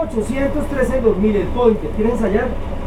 1-800-13-2000, el Pointer. ¿Quieres ensayar?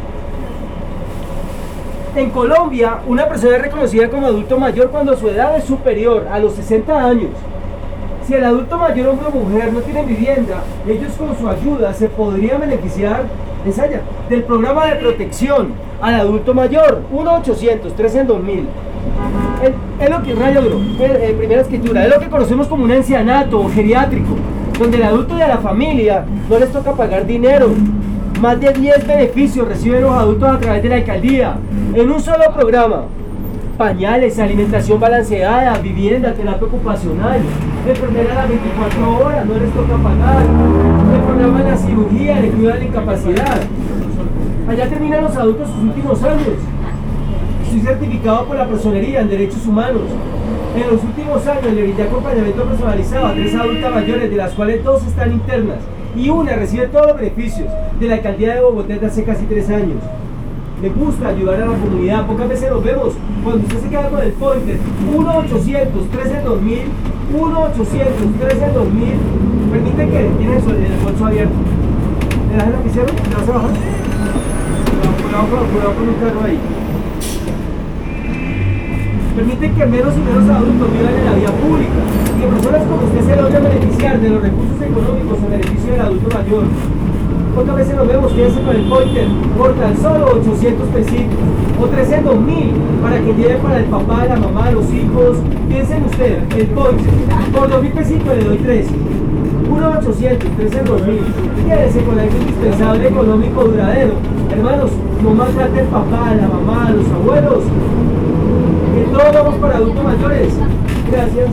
En Colombia, una persona es reconocida como adulto mayor cuando su edad es superior a los 60 años. Si el adulto mayor, hombre o mujer, no tiene vivienda, ellos con su ayuda se podrían beneficiar, ensaya, del programa de protección al adulto mayor. 1-800-13-2000. Es lo que, rayo duro, primera escritura, es lo que conocemos como un ancianato o geriátrico, donde el adulto y a la familia no les toca pagar dinero. Más de 10 beneficios reciben los adultos a través de la alcaldía, en un solo programa. Pañales, alimentación balanceada, vivienda, terapia ocupacional, enfermera a las 24 horas, no les toca pagar. El programa de la cirugía, le cuida la incapacidad. Allá terminan los adultos sus últimos años. Estoy certificado por la personería en derechos humanos. En los últimos años le brindé acompañamiento personalizado a 3 adultas mayores, de las cuales 2 están internas y una recibe todos los beneficios de la alcaldía de Bogotá desde hace casi 3 años. Me gusta ayudar a la comunidad, pocas veces nos vemos. Cuando usted se queda con el Pointer, 1-800-13-2000, 1-800-13-2000. Permite que tienes el bolso abierto. ¿Le das el lapicero? ¿Te vas a bajar? Cuidado con un carro ahí. Permite que menos y menos adultos vivan en la vía pública y que personas como usted se logren beneficiar de los recursos económicos en beneficio del adulto mayor. Pocas veces nos vemos, quédense con el Pointer por tan solo 800 pesitos o 13-2000 para que lleve para el papá, la mamá, los hijos. Piensen usted, el Pointer, por 2.000 pesitos le doy 3. 1-800-13-2000. Quédense con algo indispensable económico duradero. Hermanos, no maltrate al papá, a la mamá, a los abuelos. Que todos vamos para adultos mayores. Gracias.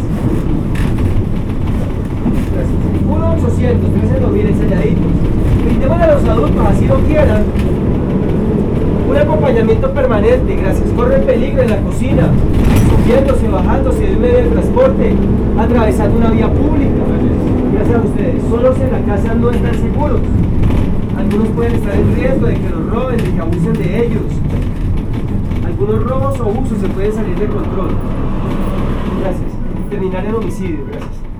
1-800-13-2000 ensayaditos. Brindémosle a los adultos, así lo quieran, un acompañamiento permanente. Gracias. Corren peligro en la cocina, subiéndose, bajándose de un medio de transporte, atravesando una vía pública. Gracias a ustedes. Solos en la casa no están seguros. Algunos pueden estar en riesgo de que los roben, de que abusen de ellos. Algunos robos o abusos se pueden salir de control. Gracias. Terminar en homicidio. Gracias.